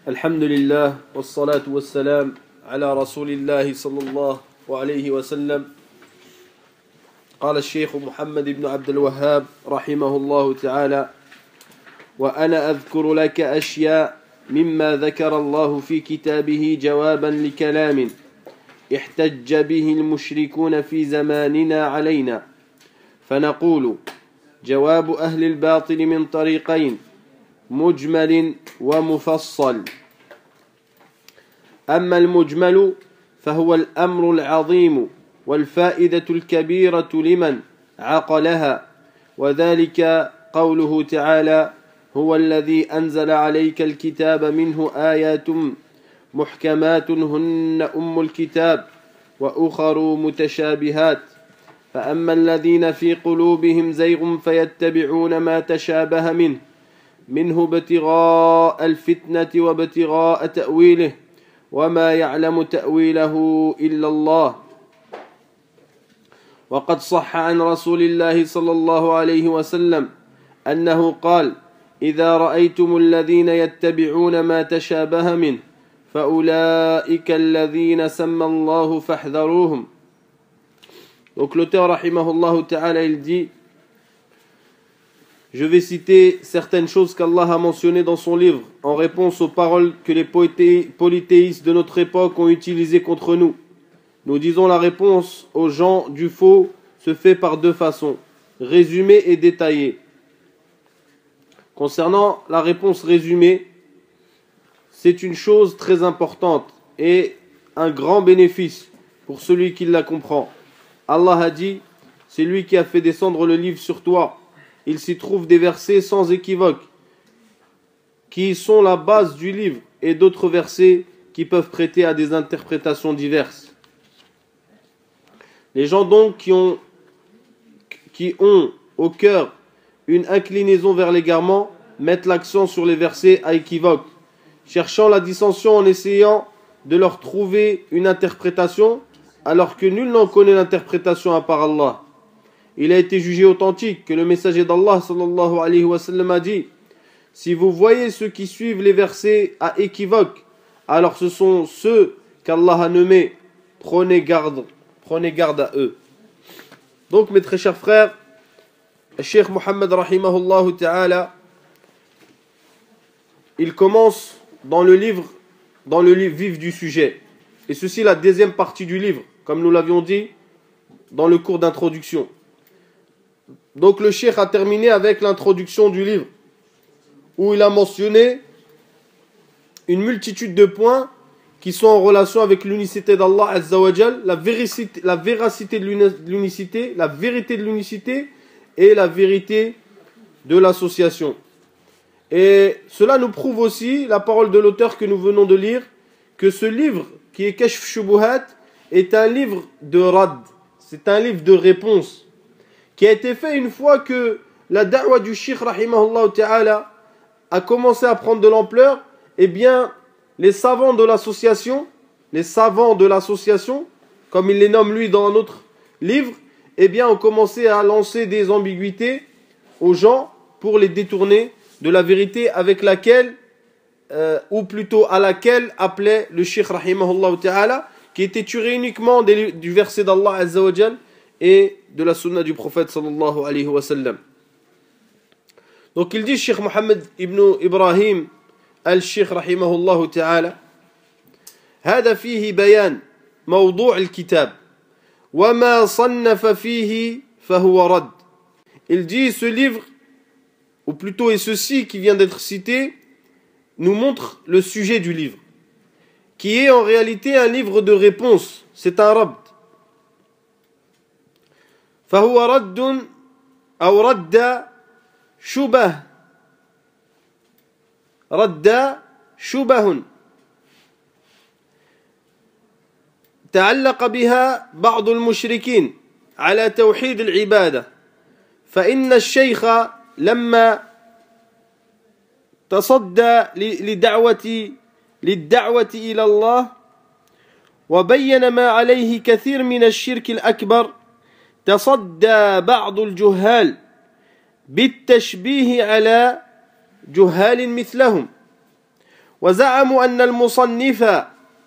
الحمد لله والصلاة والسلام على رسول الله صلى الله عليه وسلم. قال الشيخ محمد بن عبد الوهاب رحمه الله تعالى: وأنا أذكر لك أشياء مما ذكر الله في كتابه جوابا لكلام احتج به المشركون في زماننا علينا، فنقول: جواب أهل الباطل من طريقين، مجمل ومفصل. أما المجمل فهو الأمر العظيم والفائدة الكبيرة لمن عقلها، وذلك قوله تعالى: هو الذي أنزل عليك الكتاب منه آيات محكمات هن أم الكتاب وأخر متشابهات، فأما الذين في قلوبهم زيغ فيتبعون ما تشابه منه ابتغاء الفتنة وابتغاء تأويله وما يعلم تأويله إلا الله. وقد صح عن رسول الله صلى الله عليه وسلم أنه قال: إذا رأيتم الذين يتبعون ما تشابه منه فأولئك الذين سمى الله فاحذروهم. Donc l'auteur rahimahullah ta'ala il dit: je vais citer certaines choses qu'Allah a mentionnées dans son livre en réponse aux paroles que les polythéistes de notre époque ont utilisées contre nous. Nous disons la réponse aux gens du faux se fait par deux façons, résumée et détaillée. Concernant la réponse résumée, c'est une chose très importante et un grand bénéfice pour celui qui la comprend. Allah a dit: c'est lui qui a fait descendre le livre sur toi. Il s'y trouve des versets sans équivoque, qui sont la base du livre, et d'autres versets qui peuvent prêter à des interprétations diverses. Les gens donc qui ont au cœur une inclinaison vers l'égarement mettent l'accent sur les versets à équivoque, cherchant la dissension en essayant de leur trouver une interprétation, alors que nul n'en connaît l'interprétation à part Allah. Il a été jugé authentique que le messager d'Allah sallallahu alayhi wa sallam a dit: si vous voyez ceux qui suivent les versets à équivoque, alors ce sont ceux qu'Allah a nommés, prenez garde à eux. Donc mes très chers frères, le Cheikh Mohammed rahimahullah ta'ala, il commence dans le livre vif du sujet. Et ceci la deuxième partie du livre, comme nous l'avions dit dans le cours d'introduction. Donc le cheikh a terminé avec l'introduction du livre, où il a mentionné une multitude de points qui sont en relation avec l'unicité d'Allah Azza wa Jal, la véracité de l'unicité, la vérité de l'unicité et la vérité de l'association. Et cela nous prouve aussi, la parole de l'auteur que nous venons de lire, que ce livre qui est Kashf Shubuhat est un livre de rad, c'est un livre de réponse, qui a été fait une fois que la da'wa du Cheikh rahimahullah ta'ala a commencé à prendre de l'ampleur. Eh bien, les savants de l'association, comme il les nomme lui dans un autre livre, eh bien, ont commencé à lancer des ambiguïtés aux gens pour les détourner de la vérité avec laquelle, ou plutôt à laquelle appelait le Cheikh rahimahullah ta'ala, qui était tiré uniquement du verset d'Allah Azza wa Jal et de la sunna du prophète sallallahu alayhi wa sallam. Donc il dit, Cheikh Mohammed ibn Ibrahim al-Cheikh rahimahullah ta'ala: هذا فيه بيان موضوع الكتاب وما صنف فيه فهو رد. Il dit, ce livre, ou plutôt et ceci qui vient d'être cité, nous montre le sujet du livre, qui est en réalité un livre de réponse, c'est un rabd. فهو رد أو رد شبه تعلق بها بعض المشركين على توحيد العبادة، فإن الشيخ لما تصدى للدعوة إلى الله وبين ما عليه كثير من الشرك الأكبر، تصدى بعض الجهال بالتشبيه على جهال مثلهم وزعموا أن المصنف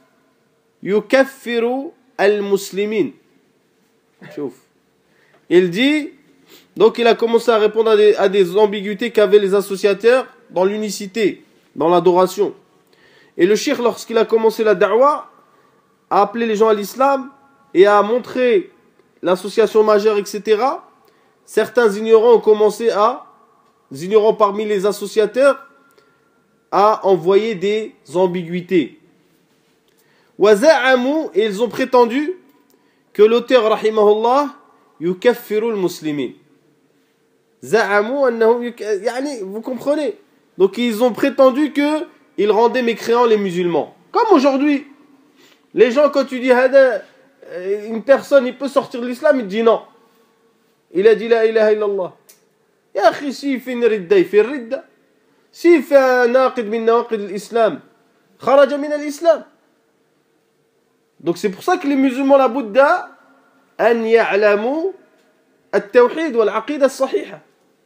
يكفر المسلمين. شوف. Il dit, donc il a commencé à répondre à des ambiguïtés qu'avaient les associateurs dans l'unicité, dans l'adoration. Et le cheikh, lorsqu'il a commencé la da'wah, a appelé les gens à l'islam et a montré l'association majeure, etc. Certains ignorants ont commencé ignorants parmi les associateurs, à envoyer des ambiguïtés. وَزَعَمُوا, et ils ont prétendu que l'auteur, rahimahullah, يُكَفِّرُ الْمُسْلِمِينَ. زَعَمُوا أَنَّهُ يعني, vous comprenez? Donc ils ont prétendu qu'ils rendaient mécréants les musulmans. Comme aujourd'hui, les gens, quand tu dis une personne, il peut sortir de l'islam, il te dit non. Il a dit la ilaha illallah. Ya akhi, s'il fait une ridda, il fait une ridda. S'il fait un naqid min naqid l'islam, kharaja min l'islam. Donc c'est pour ça que les musulmans, la Bouddha, أن يعلموا التوحيد والعقيدة الصحيحة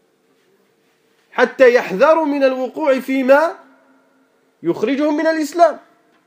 حتى يحذروا من الوقوع فيما يخرجهم من الإسلام.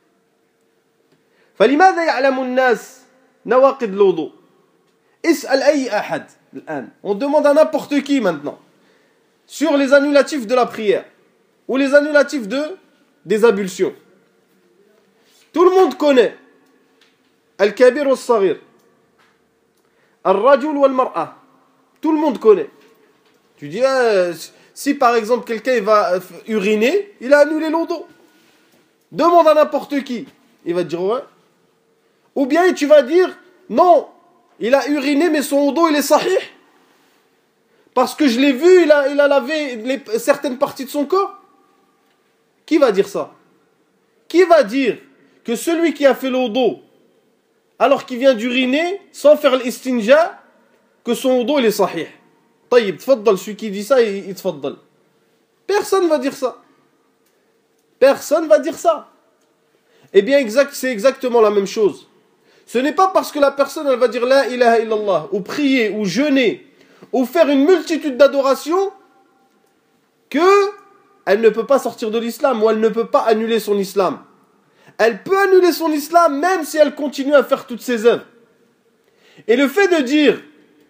فلماذا يعلم الناس نواقض الوضوء؟ اسأل أي أحد الآن. On demande à n'importe qui maintenant sur les annulatifs de la prière ou les annulatifs des ablutions. Tout le monde connaît Al-Kabir ou Al-Saghir, Al-Rajul ou Al-Mar'a. Tout le monde connaît. Tu dis, si par exemple quelqu'un va uriner, il a annulé l'odo. Demande à n'importe qui. Il va te dire ouais. Ou bien tu vas dire, non, il a uriné mais son odo il est sahih. Parce que je l'ai vu, il a lavé certaines parties de son corps. Qui va dire ça? Qui va dire que celui qui a fait l'odo, alors qu'il vient d'uriner, sans faire l'istinja, que son odo il est sahih? Taïb, tfaddal, celui qui dit ça, il tfaddal. Personne va dire ça. Personne va dire ça. Eh bien, c'est exactement la même chose. Ce n'est pas parce que la personne, elle va dire la ilaha illallah, ou prier, ou jeûner, ou faire une multitude d'adorations, que elle ne peut pas sortir de l'islam, ou elle ne peut pas annuler son islam. Elle peut annuler son islam même si elle continue à faire toutes ses œuvres. Et le fait de dire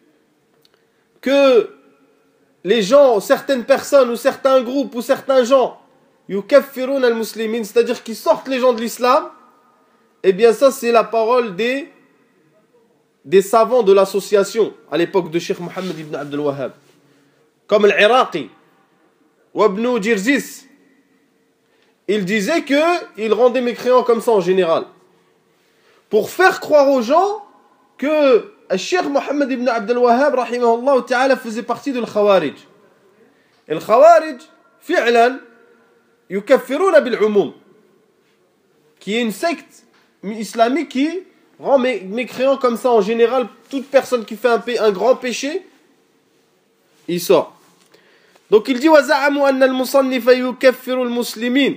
que les gens, certaines personnes, ou certains groupes, ou certains gens, yukaffirun al-muslimin, c'est-à-dire qu'ils sortent les gens de l'islam, eh bien ça c'est la parole des savants de l'association à l'époque de Cheikh Mohammed ibn Abdel Wahhab, comme l'Iraqi ou Ibn Jirzis. Il disait qu'il rendait mécréants comme ça en général, pour faire croire aux gens que Cheikh Mohammed ibn Abdel Wahhab rahimahullah ta'ala faisait partie de l'Khawarij. Et le Khawarij, fi'lan, yukaffiruna bil-umum, qui est une secte islamique qui rend mécréant comme ça en général. Toute personne qui fait un grand péché, il sort. Donc il dit وَزَعَمُوا أَنَّ الْمُصَنِّفَ يُكَفِّرُ الْمُسْلِمِينَ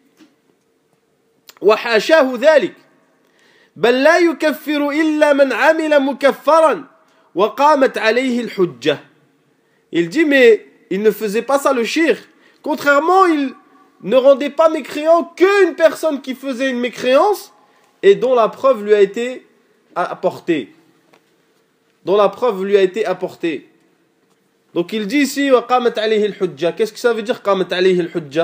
وَحَاشَاهُ ذَلِكَ بَلْ لَا يُكَفِّرُ إِلَّا مَنْ عَمِلَ مُكَفَّرًا وَقَامَتْ عَلَيْهِ الْحُجَّةِ. Il dit mais il ne faisait pas ça le shirk. Contrairement, il ne rendait pas mécréant qu'une personne qui faisait une mécréance et dont la preuve lui a été apportée. Dont la preuve lui a été apportée. Donc il dit ici وَقَامَتْ عَلَيْهِ الْحُجَّةِ. Qu'est-ce que ça veut dire قَامَتْ عَلَيْهِ الْحُجَّةِ?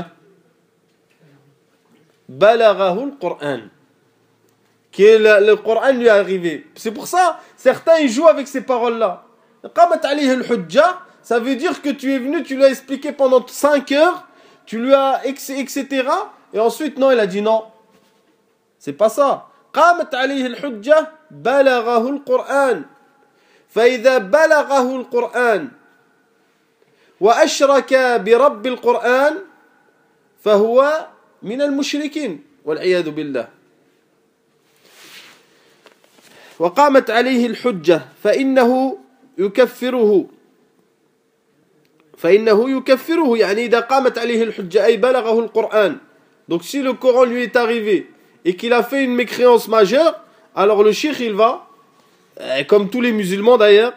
بَلَغَهُ الْقُرْآنِ, qui est le Coran lui est arrivé. C'est pour ça, certains ils jouent avec ces paroles-là. قَامَتْ عَلَيْهِ الْحُجَّةِ, ça veut dire que tu es venu, tu lui as expliqué pendant 5 heures, tu lui as etc. Et ensuite, non, il a dit non. C'est pas ça. قَامَتْ عَلَيْهِ الْحُجَّةِ بَلَغَهُ الْقُرْآنِ فَإِذَا بَلَغَهُ الْقُرْآنِ وأشرك برب القرآن فهو من المشركين والعياذ بالله. وقامت عليه الحجة فإنه يكفره يعني إذا قامت عليه الحجة أي بلغه القرآن. Donc si le Coran lui est arrivé et qu'il a fait une mécréance majeure, alors le cheikh il va, comme tous les musulmans d'ailleurs,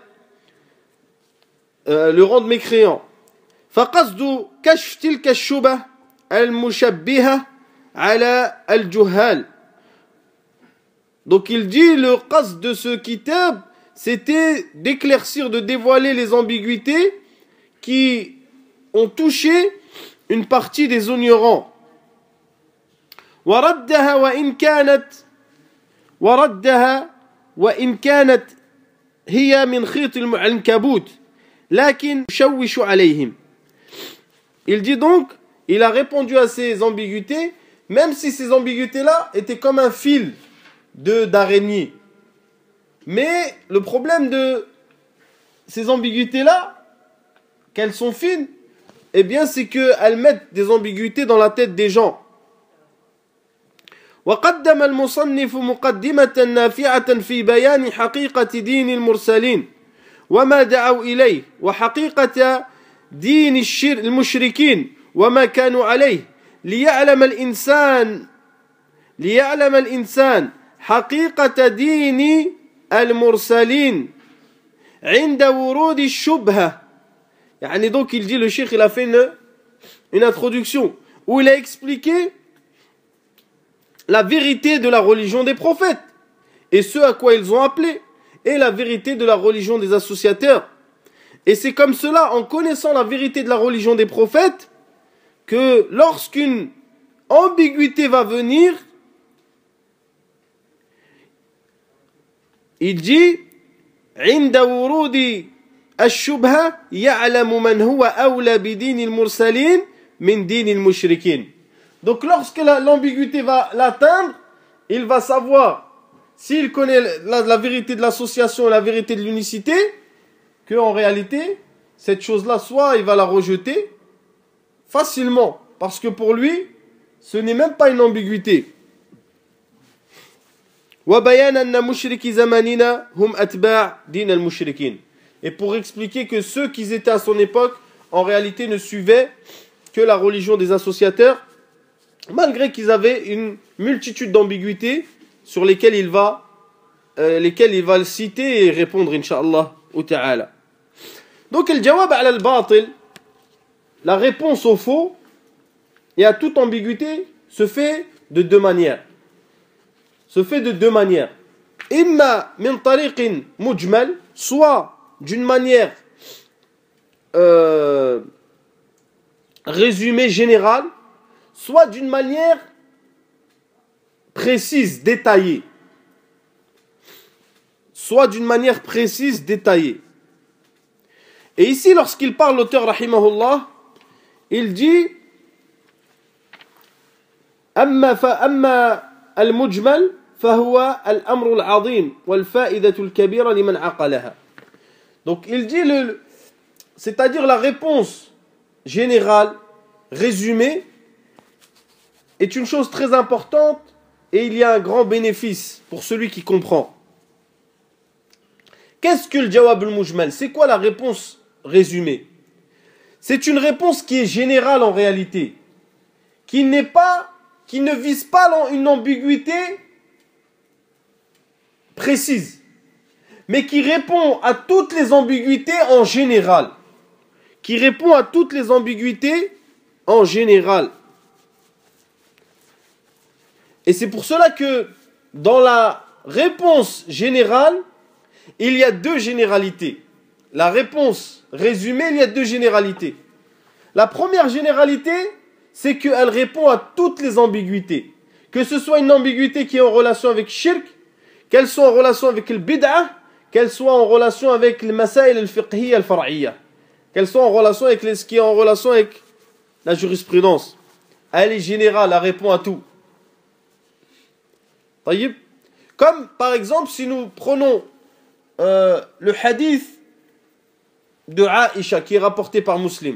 le rendre mécréant. فقصد كشف تلك الشبه المشبهة على الجهال. Donc il dit le qasd de ce kitab, c'était d'éclaircir, de dévoiler les ambiguïtés qui ont touché une partie des ignorants. وردها وإن كانت هي من خيط العنكبوت لكن يشوش عليهم. Il dit donc, il a répondu à ces ambiguïtés, même si ces ambiguïtés-là étaient comme un fil d'araignée. Mais le problème de ces ambiguïtés-là, qu'elles sont fines, eh bien c'est qu'elles mettent des ambiguïtés dans la tête des gens. وقدم المصنف مقدمة نافعة في بيان حقيقة دين المرسلين وما دعوا إليه وحقيقة دين المشركين وما كانوا عليه ليعلم الإنسان حقيقة دين المرسلين عند ورود الشبهة. يعني donc il dit, le cheikh il a fait une introduction où il a expliqué la vérité de la religion des prophètes et ce à quoi ils ont appelé, et la vérité de la religion des associateurs. Et c'est comme cela, en connaissant la vérité de la religion des prophètes, que lorsqu'une ambiguïté va venir, il dit عند ورود الشبهة يعلم من هو أولى بدين المرسلين من دين المشركين. Donc lorsque l'ambiguïté va l'atteindre, il va savoir, s'il connaît la vérité de l'association et la vérité de l'unicité, qu'en réalité, cette chose-là, soit il va la rejeter facilement, parce que pour lui, ce n'est même pas une ambiguïté. Et pour expliquer que ceux qui étaient à son époque, en réalité ne suivaient que la religion des associateurs, malgré qu'ils avaient une multitude d'ambiguïtés sur lesquelles il va le citer et répondre, incha'Allah ou ta'ala. Donc, le jawab ala al-batil, la réponse au faux et à toute ambiguïté, se fait de deux manières. Imma min tariqin mujmal, soit d'une manière résumée, générale, soit d'une manière précise, détaillée. Et ici, lorsqu'il parle, l'auteur, rahimahullah, il dit أما المجمل فهو الأمر العظيم والفائدة الكبيرة لمن عقلها. Donc il dit, c'est-à-dire la réponse générale, résumée, est une chose très importante et il y a un grand bénéfice pour celui qui comprend. Qu'est-ce que le jawab al-mujmal? C'est quoi la réponse résumée? C'est une réponse qui est générale en réalité, qui ne vise pas une ambiguïté précise, mais qui répond à toutes les ambiguïtés en général. Et c'est pour cela que dans la réponse générale, il y a deux généralités. La réponse résumée, il y a deux généralités. La première généralité, c'est qu'elle répond à toutes les ambiguïtés. Que ce soit une ambiguïté qui est en relation avec shirk, qu'elle soit en relation avec le bid'ah, qu'elle soit en relation avec le masail al-fiqhiyya al-far'iyya, qu'elle soit en relation avec ce qui est en relation avec la jurisprudence. Elle est générale, elle répond à tout. Comme par exemple, si nous prenons le hadith de Aïcha qui est rapporté par Muslim.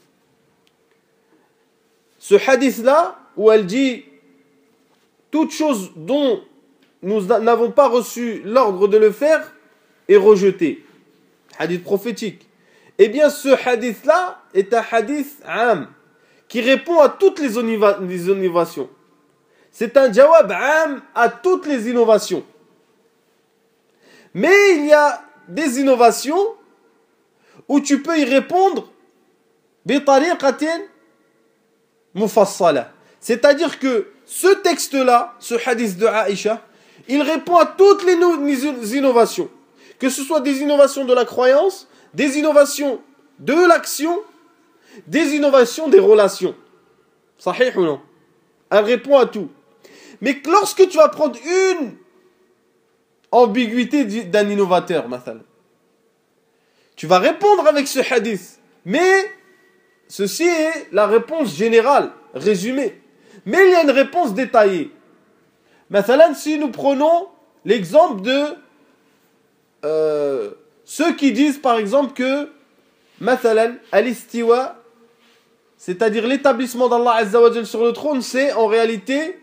Ce hadith-là, où elle dit toute chose dont nous n'avons pas reçu l'ordre de le faire est rejeté. Hadith prophétique. Eh bien, ce hadith-là est un hadith am qui répond à toutes les innovations. C'est un jawab am à toutes les innovations. Mais il y a des innovations où tu peux y répondre bi tariqatin mufassala. C'est-à-dire que ce texte-là, ce hadith de Aïcha, il répond à toutes les innovations. Que ce soit des innovations de la croyance, des innovations de l'action, des innovations des relations. Sahih ou non? Elle répond à tout. Mais lorsque tu vas prendre une ambiguïté d'un innovateur, tu vas répondre avec ce hadith. Mais ceci est la réponse générale, résumée. Mais il y a une réponse détaillée. Si nous prenons l'exemple de ceux qui disent par exemple que al-istiwa, c'est-à-dire l'établissement d'Allah Azza wa Jal sur le trône, c'est en réalité,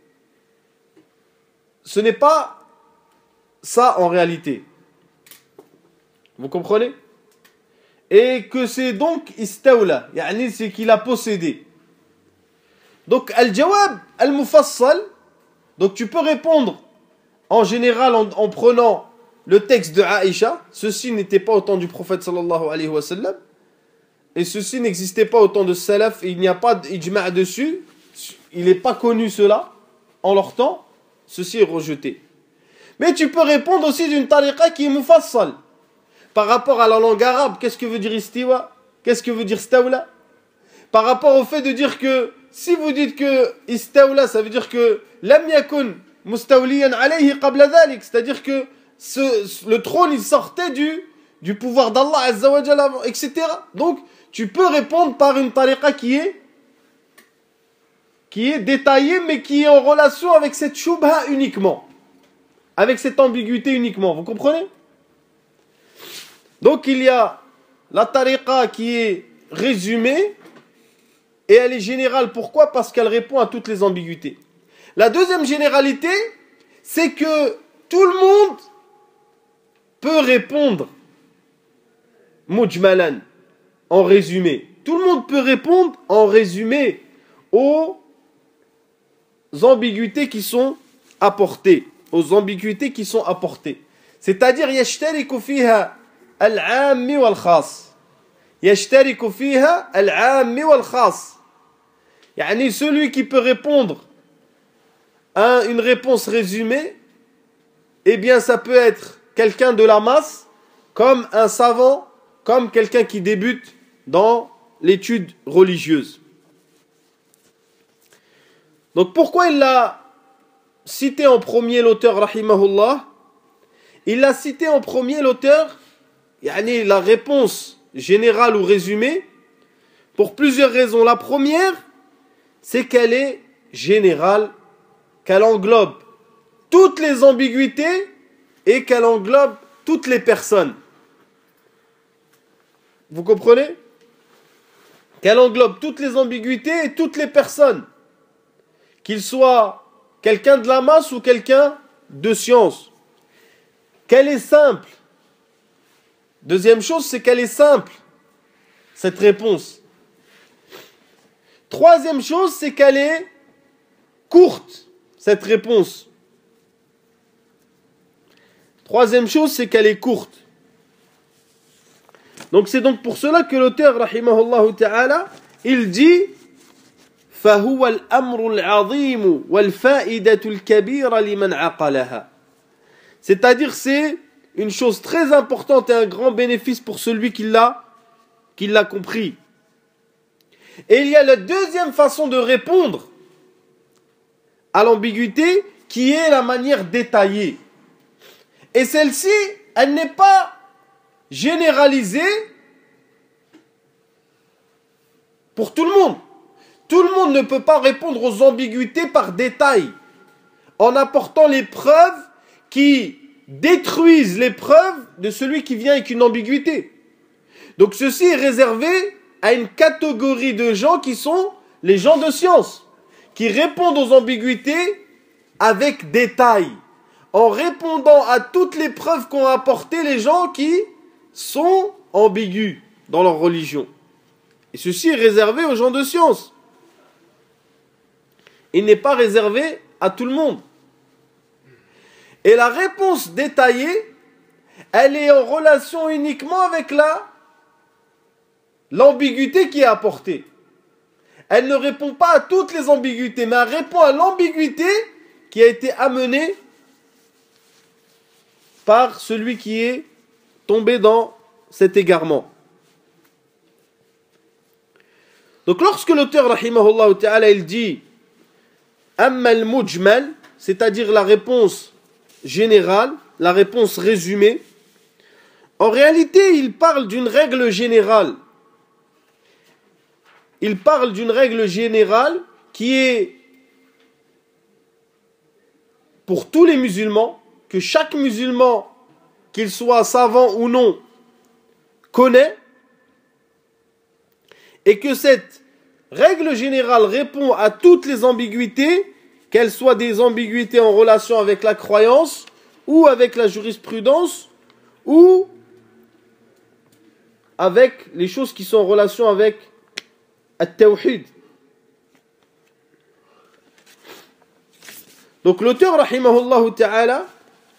ce n'est pas ça en réalité. Vous comprenez? Et que c'est donc istawla, yani c'est qu'il a possédé. Donc al-jawab al-mufassal, donc tu peux répondre en général en prenant le texte de Aïcha. Ceci n'était pas au temps du prophète sallallahu alayhi wa sallam. Et ceci n'existait pas au temps de salaf. Il n'y a pas d'ijma' dessus. Il n'est pas connu cela en leur temps. Ceci est rejeté. Mais tu peux répondre aussi d'une tariqa qui est mufassal. Par rapport à la langue arabe, qu'est-ce que veut dire istiwa? Qu'est-ce que veut dire stawla? Par rapport au fait de dire que si vous dites que istawla, ça veut dire que lam yakun mustawliyan alayhi qabla dhalik, c'est-à-dire que le trône il sortait du pouvoir d'Allah Azza wa Jalla, etc. Donc tu peux répondre par une tariqa qui est détaillée, mais qui est en relation avec cette shubha uniquement, avec cette ambiguïté uniquement. Vous comprenez? Donc il y a la tariqa qui est résumée et elle est générale. Pourquoi? Parce qu'elle répond à toutes les ambiguïtés. La deuxième généralité, c'est que tout le monde peut répondre mujmalan, en résumé. Tout le monde peut répondre en résumé aux ambiguïtés qui sont apportées. Aux ambiguïtés qui sont apportées. C'est-à-dire, yashtariku fiha al-'ammi wal-khas. Yashtariku fiha al-'ammi wal-khas. Yani celui qui peut répondre à une réponse résumée, eh bien ça peut être quelqu'un de la masse, comme un savant, comme quelqu'un qui débute dans l'étude religieuse. Donc pourquoi il l'a cité en premier l'auteur rahimahullah? Il l'a cité en premier l'auteur, yani la réponse générale ou résumée, pour plusieurs raisons. La première, c'est qu'elle est générale, qu'elle englobe toutes les ambiguïtés et qu'elle englobe toutes les personnes. Vous comprenez? Qu'elle englobe toutes les ambiguïtés et toutes les personnes. Qu'il soit quelqu'un de la masse ou quelqu'un de science. Qu'elle est simple. Deuxième chose, c'est qu'elle est simple, cette réponse. Troisième chose, c'est qu'elle est courte, cette réponse. Troisième chose, c'est qu'elle est courte. Donc c'est donc pour cela que l'auteur, rahimahullah ta'ala, il dit فَهُوَ الْأَمْرُ الْعَظِيمُ وَالْفَائِدَةُ الْكَبِيرَ لِمَنْ عَقَلَهَا. C'est-à-dire c'est une chose très importante et un grand bénéfice pour celui qui l'a compris. Et il y a la deuxième façon de répondre à l'ambiguïté qui est la manière détaillée. Et celle-ci, elle n'est pas généralisée pour tout le monde. Tout le monde ne peut pas répondre aux ambiguïtés par détail, en apportant les preuves qui détruisent les preuves de celui qui vient avec une ambiguïté. Donc ceci est réservé à une catégorie de gens qui sont les gens de science, qui répondent aux ambiguïtés avec détail, en répondant à toutes les preuves qu'ont apportées les gens qui sont ambigus dans leur religion. Et ceci est réservé aux gens de science. Il n'est pas réservé à tout le monde. Et la réponse détaillée, elle est en relation uniquement avec l'ambiguïté qui est apportée. Elle ne répond pas à toutes les ambiguïtés, mais elle répond à l'ambiguïté qui a été amenée par celui qui est tombé dans cet égarement. Donc lorsque l'auteur, rahimahullah ta'ala, il dit « Amma al-mujmal », c'est-à-dire la réponse générale, la réponse résumée, en réalité, il parle d'une règle générale. Il parle d'une règle générale qui est pour tous les musulmans, que chaque musulman, qu'il soit savant ou non, connaît, et que cette règle générale répond à toutes les ambiguïtés, qu'elles soient des ambiguïtés en relation avec la croyance, ou avec la jurisprudence, ou avec les choses qui sont en relation avec at-tawhid. Donc l'auteur, rahimahullah ta'ala,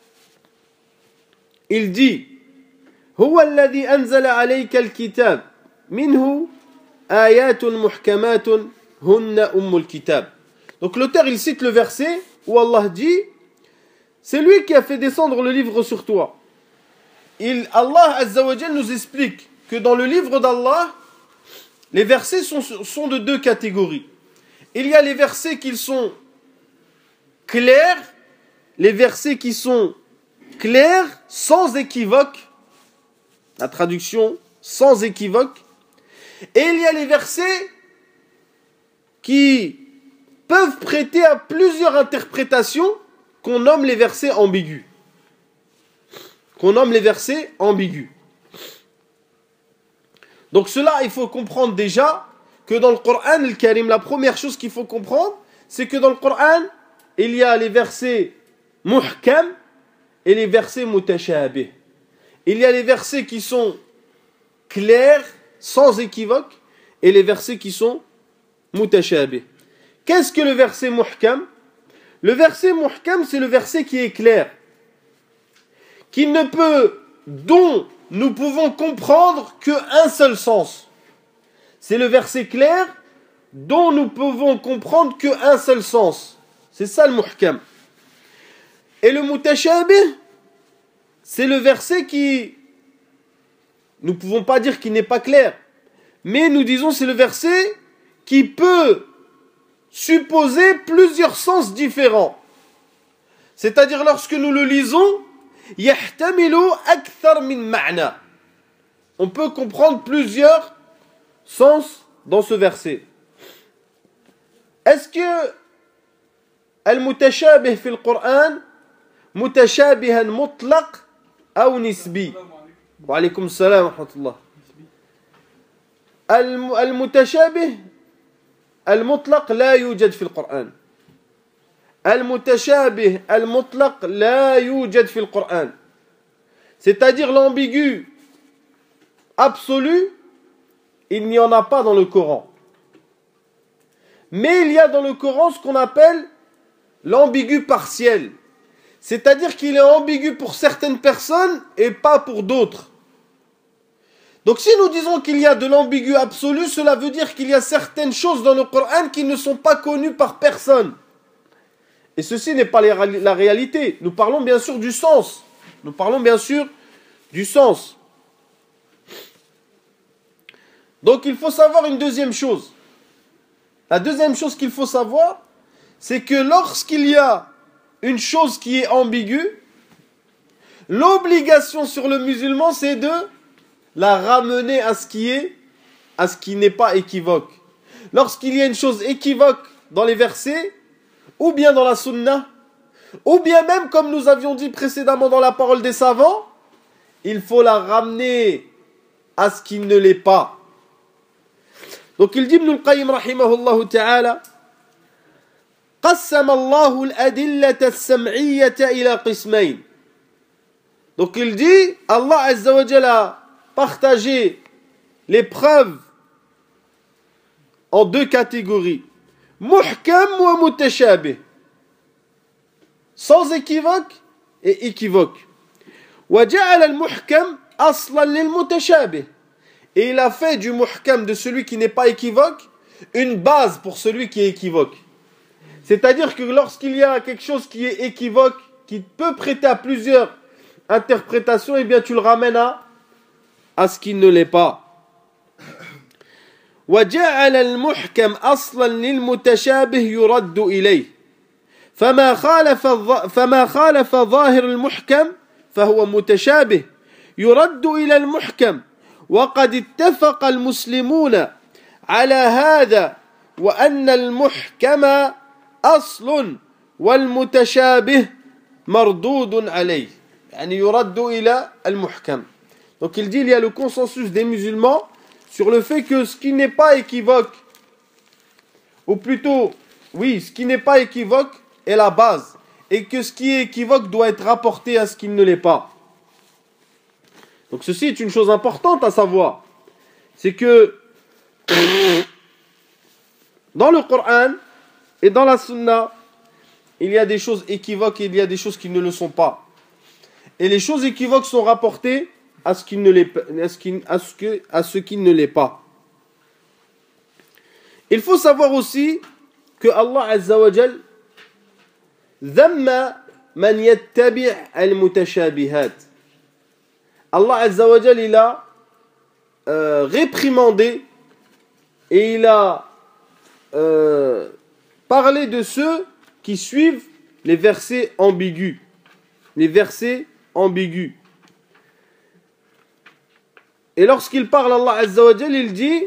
il dit هو الذي أنزل عليك الكتاب منه آيات محكمات هن أم الكتاب. Donc l'auteur il cite le verset où Allah dit c'est lui qui a fait descendre le livre sur toi. Allah Azza wa Jal nous explique que dans le livre d'Allah les versets sont de deux catégories. Il y a les versets qui sont clairs, les versets qui sont clairs, sans équivoque, la traduction sans équivoque, et il y a les versets qui peuvent prêter à plusieurs interprétations qu'on nomme les versets ambigus. Donc cela, il faut comprendre déjà que dans le Coran al-Karim, la première chose qu'il faut comprendre, c'est que dans le Coran, il y a les versets muhkam et les versets mutashabih. Il y a les versets qui sont clairs, sans équivoque, et les versets qui sont mutashabih. Qu'est-ce que le verset muhkam? Le verset muhkam, c'est le verset qui est clair, dont nous pouvons comprendre qu'un seul sens. C'est le verset clair dont nous pouvons comprendre qu'un seul sens. C'est ça le muhkam. Et le mutashabih, c'est le verset qui, nous ne pouvons pas dire qu'il n'est pas clair, mais nous disons c'est le verset qui peut supposer plusieurs sens différents. C'est-à-dire lorsque nous le lisons, yahtamilu akthar min ma'na. On peut comprendre plusieurs sens dans ce verset. Est-ce que al-mutashabih fi al-Qur'an mutashabihan mutlaq ou nisbi? Wa alaykum salam wa rahmatullah. Al-mutashabih al-mutlaq la yujad fi al-Qur'an. Al-mutashabih al-mutlaq la yujad fi al-Qur'an. C'est-à-dire l'ambigu absolu, il n'y en a pas dans le Coran. Mais il y a dans le Coran ce qu'on appelle l'ambigu partiel. C'est-à-dire qu'il est ambigu pour certaines personnes et pas pour d'autres. Donc si nous disons qu'il y a de l'ambigu absolu, cela veut dire qu'il y a certaines choses dans le Coran qui ne sont pas connues par personne. Et ceci n'est pas la réalité. Nous parlons bien sûr du sens. Donc il faut savoir une deuxième chose. La deuxième chose qu'il faut savoir, c'est que lorsqu'il y a une chose qui est ambiguë, l'obligation sur le musulman, c'est de la ramener à ce qui n'est pas équivoque. Lorsqu'il y a une chose équivoque dans les versets, ou bien dans la sunna, ou bien même, comme nous avions dit précédemment dans la parole des savants, il faut la ramener à ce qui ne l'est pas. Donc il dit Ibn al-Qayyim rahimahullah ta'ala قسم الله الأدلة السمعية إلى قسمين. Donc il dit Allah Azza wa Jalla a partagé les preuves en deux catégories, muhkam wa mutashabih, sans équivoque et équivoque. وجعل المحكم أصلا للمتشابه. Et il a fait du muhkam, de celui qui n'est pas équivoque, une base pour celui qui est équivoque. C'est-à-dire que lorsqu'il y a quelque chose qui est équivoque, qui peut prêter à plusieurs interprétations, eh bien tu le ramènes à ce qu'il ne l'est pas. وجعل المحكم أصلا للمتشابه يرد إليه فما خالف ظاهر المحكم فهو متشابه يرد إلى المحكم وقد اتفق المسلمون على هذا وأن المحكم أصل والمتشابه مردود عليه يعني يرد إلى المحكم. Donc il dit il y a le consensus des musulmans sur le fait que ce qui n'est pas équivoque, ou plutôt, oui, ce qui n'est pas équivoque est la base, et que ce qui est équivoque doit être rapporté à ce qui ne l'est pas. Donc ceci est une chose importante à savoir, c'est que dans le Coran et dans la Sunna, il y a des choses équivoques et il y a des choses qui ne le sont pas. Et les choses équivoques sont rapportées à ce qui ne l'est pas. Il faut savoir aussi que Allah Azza wa Jal dhamma man yattabi' al-mutashabihat. Allah Azza wa Jal il a réprimandé et il a parlé de ceux qui suivent les versets ambigus. Les versets ambigus. Et lorsqu'il parle, Allah Azza wa Jal, il dit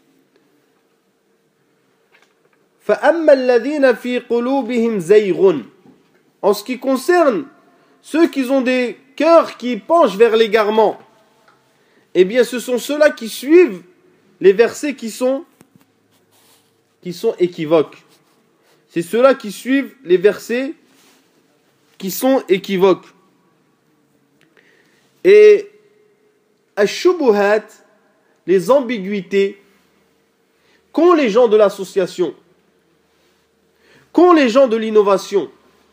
فَأَمَّا الَّذِينَ فِي قُلُوبِهِمْ زَيْغٌ. En ce qui concerne ceux qui ont des cœurs qui penchent vers l'égarement, eh bien ce sont ceux-là qui suivent les versets qui sont équivoques. C'est ceux-là qui suivent les versets qui sont équivoques. Et Ash-Shubuhat, les ambiguïtés, qu'ont les gens de l'association, qu'ont les gens de l'innovation,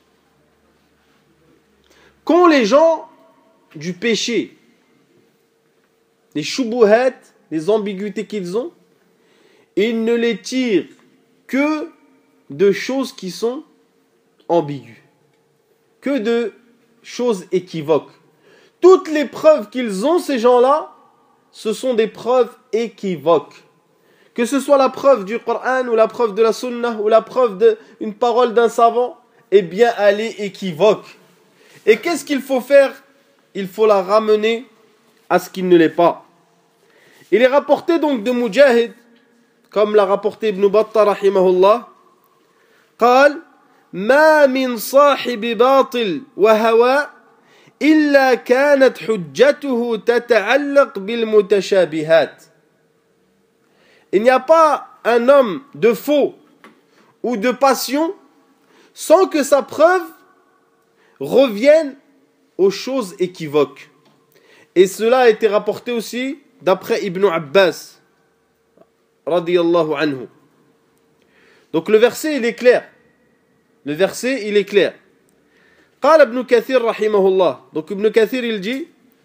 qu'ont les gens du péché, les Shubuhat, les ambiguïtés qu'ils ont, ils ne les tirent que de choses qui sont ambiguës, que de choses équivoques. Toutes les preuves qu'ils ont, ces gens-là, ce sont des preuves équivoques. Que ce soit la preuve du Coran, ou la preuve de la Sunna, ou la preuve d'une parole d'un savant, eh bien, elle est équivoque. Et qu'est-ce qu'il faut faire? Il faut la ramener à ce qu'il ne l'est pas. Il est rapporté donc de Mujahid, comme l'a rapporté Ibn Battah, rahimahullah, قال ما من صاحب باطل وهوى إلا كانت حجته تتعلق بالمتشابهات. Il n'y a pas un homme de faux ou de passion sans que sa preuve revienne aux choses équivoques. Et cela a été rapporté aussi d'après Ibn Abbas radiyallahu anhu. Donc le verset il est clair. Le verset il est clair. قال ابن كثير رحمه الله. Donc Ibn Kathir il dit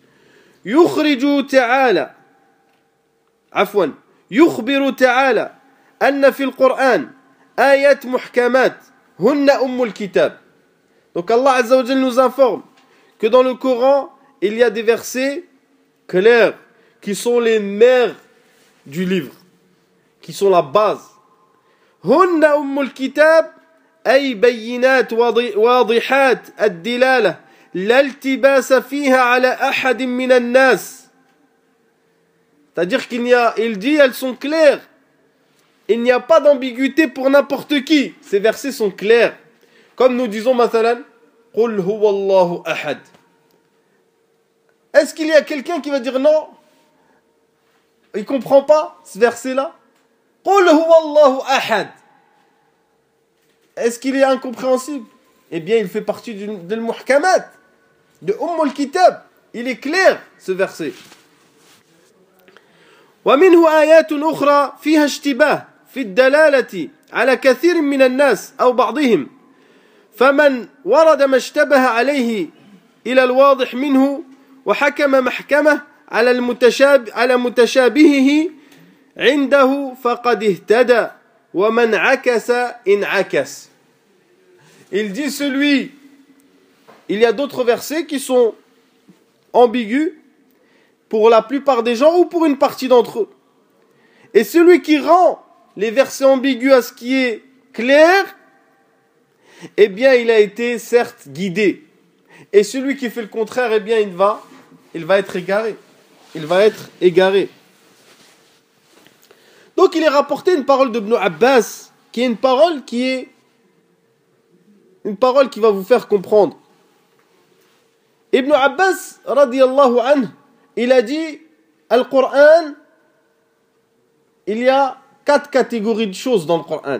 يخرج تعالى عفوا يخبر تعالى أن في القرآن آيات محكمات هن أم الكتاب. Donc Allah Azza wa Jal nous informe que dans le Coran il y a des versets clairs qui sont les mères du livre, qui sont la base. هن أم الكتاب أي بينات واضحات الدلالة لا التباس فيها على أحد من الناس. C'est-à-dire il dit elles sont claires. Il n'y a pas d'ambiguïté pour n'importe qui. Ces versets sont clairs. Comme nous disons مثلا قل هو الله أحد. Est-ce qu'il y a quelqu'un qui va dire non? Il ne comprend pas ce verset-là? قل هو الله أحد. Est-ce qu'il est incompréhensible? Eh bien, il fait partie de l'Muhkamat, de al-Kitab. Il est clair, ce verset. ومنه آيات أخرى فيها اشتباه في الدلالة على كثير من الناس أو بعضهم فمن ورد ما اشتبه عليه إلى الواضح منه وحكم محكمة على متشابهه عنده فقد اهتدى وَمَنْ عَكَسَ إِنْ عَكَسَ. Il dit il y a d'autres versets qui sont ambigus pour la plupart des gens ou pour une partie d'entre eux. Et celui qui rend les versets ambigus à ce qui est clair, eh bien il a été certes guidé. Et celui qui fait le contraire, eh bien il va être égaré. Il va être égaré. Donc il est rapporté une parole d'Ibn Abbas, qui est une parole qui va vous faire comprendre. Ibn Abbas, radiyallahu anhu, il a dit, Al-Qur'an, il y a 4 catégories de choses dans le Qur'an.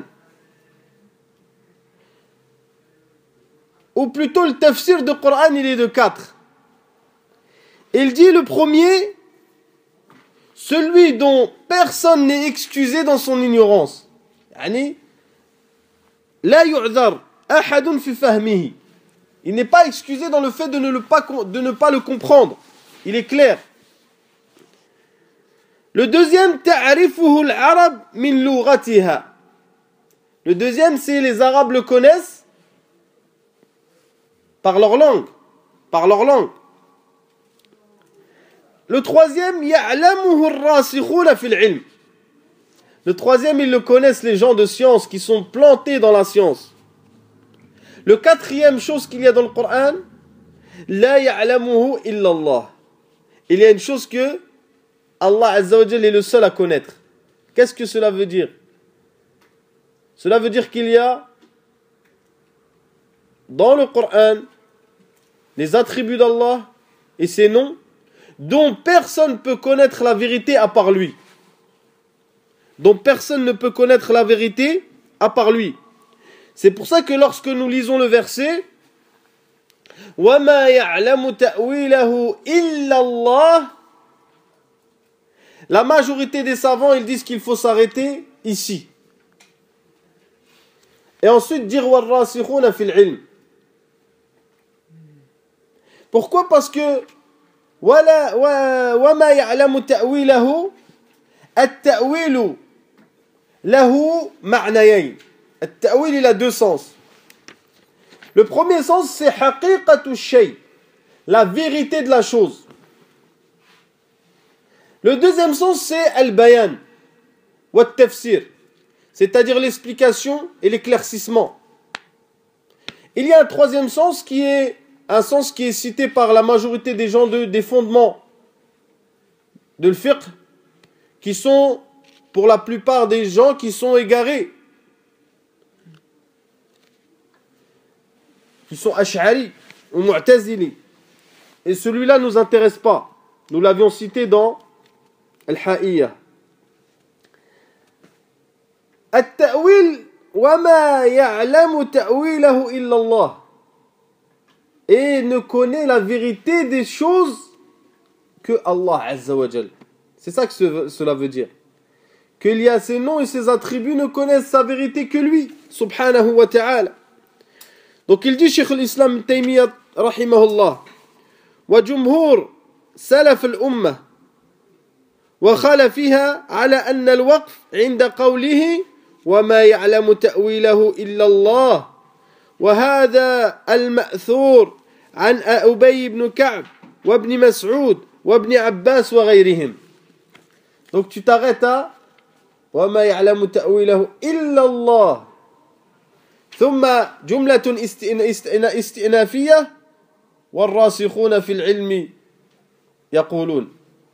Ou plutôt le tafsir de Qur'an, il est de 4. Il dit le premier, celui dont personne n'est excusé dans son ignorance. Yani, la yu'dhar ahadun fi fahmihi. Il n'est pas excusé dans le fait de ne pas le comprendre. Il est clair. Le deuxième, ta'arifuhu al-arab min lughatiha. Le deuxième, c'est les Arabes le connaissent par leur langue. Par leur langue. Le troisième, ya'lamuhu ar-rasikhuna fil ilm. Le troisième, ils le connaissent les gens de science qui sont plantés dans la science. Le quatrième chose qu'il y a dans le Coran, la ya'lamuhu illa Allah. Il y a une chose que Allah Azza wa Jalla est le seul à connaître. Qu'est-ce que cela veut dire? Cela veut dire qu'il y a dans le Coran les attributs d'Allah et ses noms dont personne ne peut connaître la vérité à part lui. Dont personne ne peut connaître la vérité à part lui. C'est pour ça que lorsque nous lisons le verset وَمَا يَعْلَمُ تَأْوِيلَهُ إِلَّا اللَّهُ, la majorité des savants, ils disent qu'il faut s'arrêter ici. Et ensuite dire وَالرَّاسِخُونَ فِي الْعِلْمِ. Pourquoi? Parce que وَمَا يَعْلَمُ تَأْوِيلَهُ التَّأْوِيلُ لَهُ مَعْنَيَيْنِ. التأويل, il a 2 sens. Le premier sens, c'est haqiqatu shay, la vérité de la chose. Le deuxième sens, c'est al-bayan wa tafsir, c'est-à-dire l'explication et l'éclaircissement. Il y a un troisième sens qui est un sens qui est cité par la majorité des gens des fondements de le fiqh, qui sont pour la plupart des gens qui sont égarés, qui sont ash'ari ou mu'tazili. Et celui-là ne nous intéresse pas. Nous l'avions cité dans Al-Ha'iyya. At-ta'wil wa ma ya'lamu ta'wilahu illa Allah. Et ne connaît la vérité des choses que Allah Azza wa Jal. C'est ça que cela veut dire. Qu'il y a ses noms et ses attributs ne connaissent sa vérité que lui, subhanahu wa ta'ala. Donc il dit Cheikh al-Islam Ibn Taymiyyah rahimahullah wa jumhur salaf al-ummah wa khala fiha ala anna al-waqf 'inda qawlihi wa ma ya'lamu ta'wilahu illa Allah wa hadha al-ma'thur 'an Ubay ibn Ka'b wa ibn Mas'ud wa ibn Abbas wa ghayrihim. Donc tu t'arrêtes à wa ma ya'lamu ta'wilahu illa Allah. ثم جملة استئنافية والراسخون في العلم يقولون.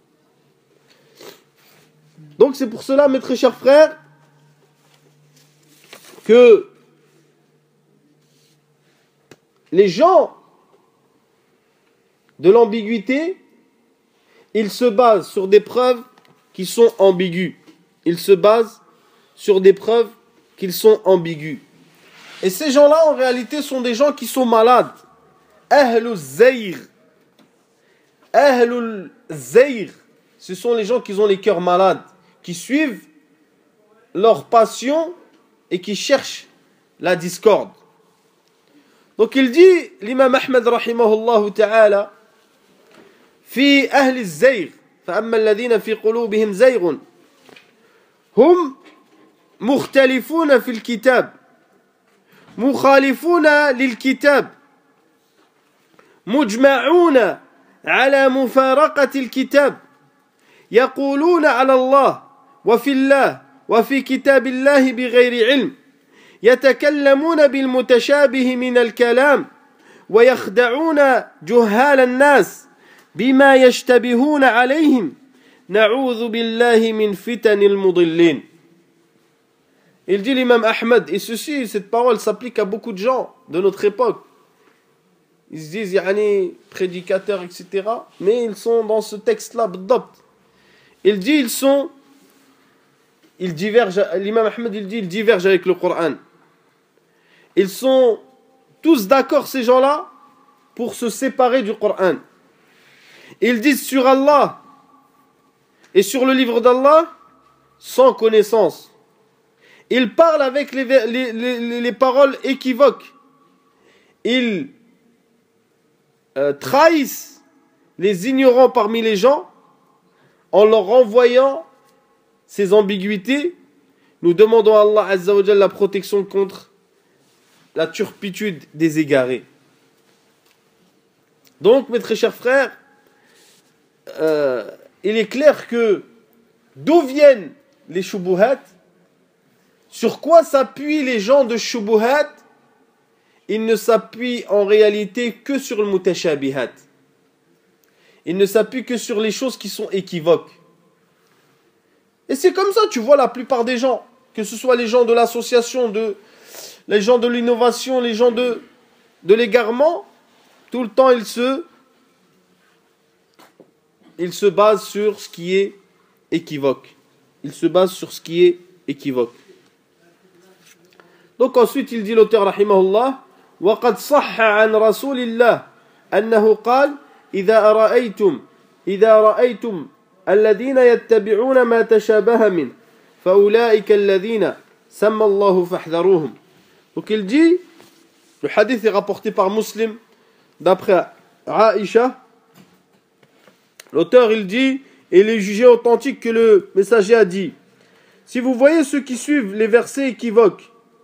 Donc c'est pour cela, mes très chers frères, que les gens de l'ambiguïté, ils se basent sur des preuves qui sont ambiguës. Ils se basent sur des preuves qui sont ambiguës. Et ces gens-là, en réalité, sont des gens qui sont malades. Ahlul zayr. Ahlul zayr. Ce sont les gens qui ont les cœurs malades, qui suivent leur passion et qui cherchent la discorde. Donc il dit, l'imam Ahmed rahimahullah ta'ala, في أهل الزيغ فأما الذين في قلوبهم زيغ هم مختلفون في الكتاب مخالفون للكتاب مجمعون على مفارقة الكتاب يقولون على الله وفي الله وفي كتاب الله بغير علم يتكلمون بالمتشابه من الكلام ويخدعون جهال الناس بما يشتبهون عليهم نعوذ بالله من فتن المضلين. Il dit l'imam Ahmed, et ceci, cette parole s'applique à beaucoup de gens de notre époque. Ils se disent, yani, prédicateurs, etc. Mais ils sont dans ce texte-là, b'dabt. Il dit, ils divergent, l'imam Ahmed, il dit, ils divergent avec le Coran. Ils sont tous d'accord, ces gens-là, pour se séparer du Coran. Ils disent sur Allah et sur le livre d'Allah sans connaissance. Ils parlent avec les paroles équivoques. Ils trahissent les ignorants parmi les gens en leur renvoyant ces ambiguïtés. Nous demandons à Allah Azza wa Jalla la protection contre la turpitude des égarés. Donc, mes très chers frères, il est clair que d'où viennent les shubuhat, sur quoi s'appuient les gens de shubuhat, ils ne s'appuient en réalité que sur le mutashabihat. Ils ne s'appuient que sur les choses qui sont équivoques. Et c'est comme ça, tu vois, la plupart des gens, que ce soit les gens de l'association, les gens de l'innovation, les gens de l'égarement, tout le temps ils se basent sur ce qui est équivoque. Ils se basent sur ce qui est équivoque. Donc ensuite il dit l'auteur rahimahullah وقد صح عن رسول الله أنه قال إذا رأيتم الذين يتبعون ما تشابه منه فأولئك الذين سمى الله فاحذروهم. Donc il dit, le hadith est rapporté par Muslim d'après Aïcha. L'auteur il dit, et il est jugé authentique que le messager a dit, si vous voyez ceux qui suivent les versets équivoques,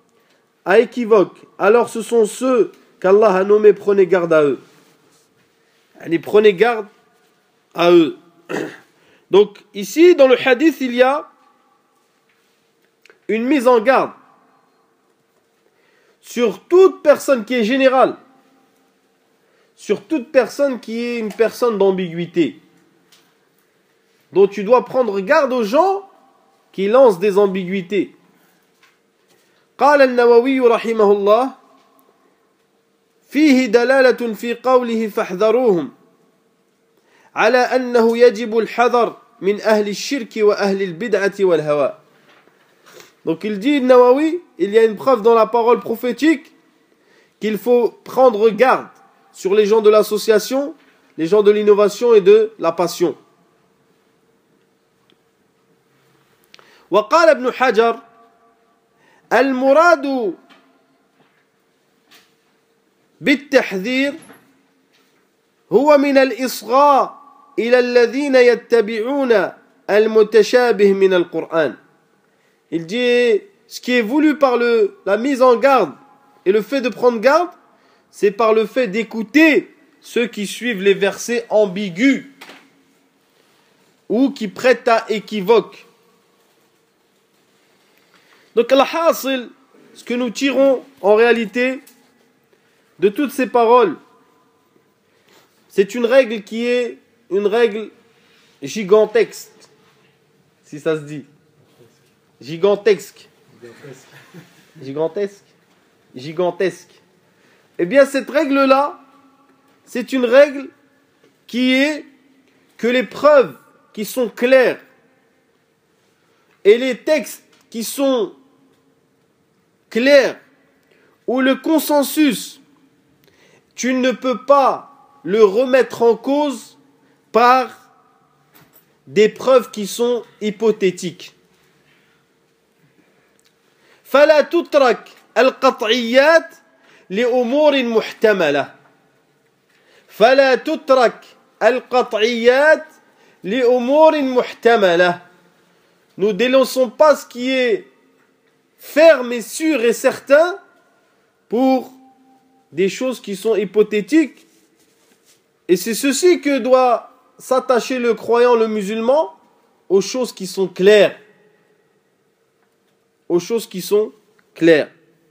alors ce sont ceux qu'Allah a nommés, prenez garde à eux. Allez, prenez garde à eux. Donc ici dans le hadith il y a une mise en garde sur toute personne qui est générale, sur toute personne qui est une personne d'ambiguïté. Donc tu dois prendre garde aux gens qui lancent des ambiguïtés. قال النووي رحمه الله فيه دلالة في قوله فاحذروهم على أنه يجب الحذر من أهل الشرك وأهل البدعة والهواء. Donc il dit, Nawawi, il y a une preuve dans la parole prophétique qu'il faut prendre garde sur les gens de l'association, les gens de l'innovation et de la passion. وقال ابن حجر المراد بالتحذير هو من الإصغاء إلى الذين يتبعون المتشابه من القرآن. Il dit, ce qui est voulu par la mise en garde et le fait de prendre garde, c'est par le fait d'écouter ceux qui suivent les versets ambigus ou qui prêtent à équivoque. Donc, al-hasil, ce que nous tirons en réalité de toutes ces paroles, c'est une règle qui est une règle gigantesque, si ça se dit. Gigantesque. Eh bien, cette règle-là, c'est une règle qui est que les preuves qui sont claires et les textes qui sont clair, ou le consensus, tu ne peux pas le remettre en cause par des preuves qui sont hypothétiques. فلا تترك القطعيات لأمور محتملة. فلا تترك القطعيات لأمور محتملة. Nous dénonçons pas ce qui est ferme et sûr et certain pour des choses qui sont hypothétiques. Et c'est ceci que doit s'attacher le croyant, le musulman, aux choses qui sont claires. Aux choses qui sont claires.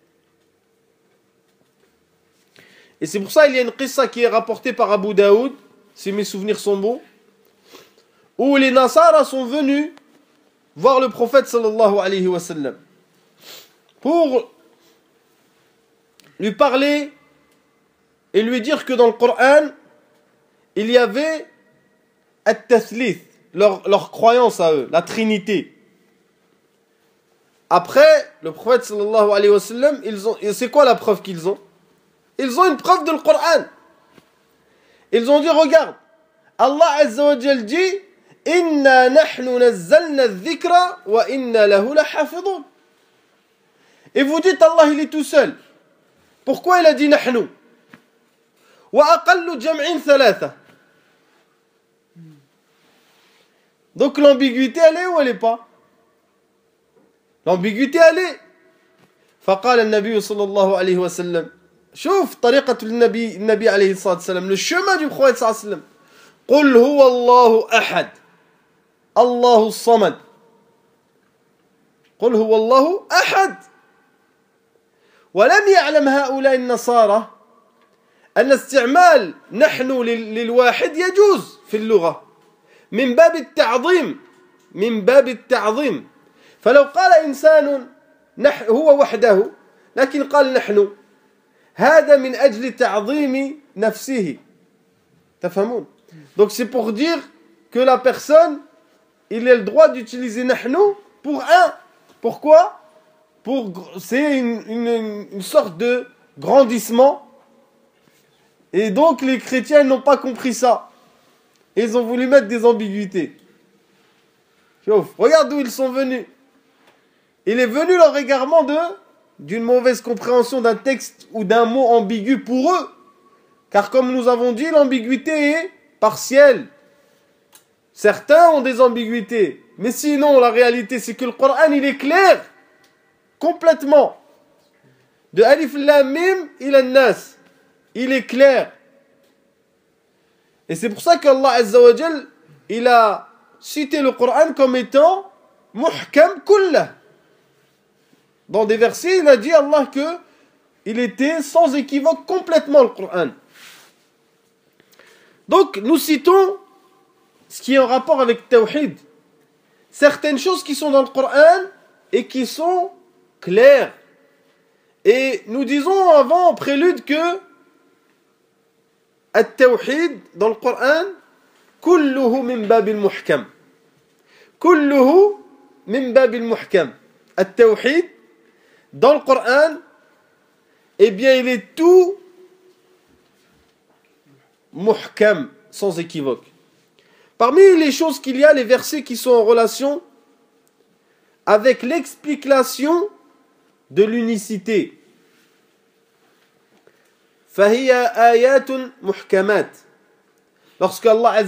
Et c'est pour ça qu'il y a une qissa qui est rapportée par Abu Daoud, si mes souvenirs sont bons, où les Nasara sont venus voir le prophète sallallahu alayhi wa sallam pour lui parler et lui dire que dans le Coran, il y avait at-tathlith, leur croyance à eux, la Trinité. Après, le prophète sallallahu alayhi wa sallam, c'est quoi la preuve qu'ils ont? Ils ont une preuve de le Coran. Ils ont dit, regarde, Allah Azza wa Jal dit, Inna nahnu nazzalna dhikra wa inna lahu lahafidun. Et vous dites, Allah il est tout seul. Pourquoi il a dit nahnu? Wa aqallu jam'in thalatha. Donc l'ambiguïté elle est ou elle est pas? L'ambiguïté elle est. فقال النبي صلى الله عليه وسلم شوف طريقة النبي عليه الصلاة والسلام le chemin du prophète صلى الله عليه وسلم قل هو الله أحد الله الصمد قل هو الله أحد ولم يعلم هؤلاء النصارى أن استعمال نحن للواحد يجوز في اللغة من باب التعظيم فلو قال إنسان هو وحده لكن قال نحن هذا من أجل تعظيم نفسه تفهمون donc c'est pour dire que la personne il a le droit d'utiliser nahnu pour un. Pourquoi? C'est une sorte de grandissement. Et donc les chrétiens n'ont pas compris ça. Et ils ont voulu mettre des ambiguïtés. Regarde d'où ils sont venus. Il est venu leur égarement d'une mauvaise compréhension d'un texte ou d'un mot ambigu pour eux. Car comme nous avons dit, l'ambiguïté est partielle. Certains ont des ambiguïtés. Mais sinon, la réalité, c'est que le Coran, il est clair. Complètement. De Alif Lam Mim ila Nas. Il est clair. Et c'est pour ça qu'Allah Azza wa Jal, il a cité le Coran comme étant muhkam kullah. Dans des versets, il a dit Allah que il était sans équivoque complètement le Coran. Donc, nous citons ce qui est en rapport avec Tawhid. Certaines choses qui sont dans le Coran et qui sont claires. Et nous disons avant, en prélude, que At-Tawhid, dans le Coran, kulluhu min babil muhkam. Kulluhu min babil muhkam. At-Tawhid, dans le Coran, eh bien, il est tout muhkam, sans équivoque. Parmi les choses qu'il y a, les versets qui sont en relation avec l'explication de l'unicité. فَهِيَ آيَاتٌ مُحْكَمَاتٌ. Lorsque Allah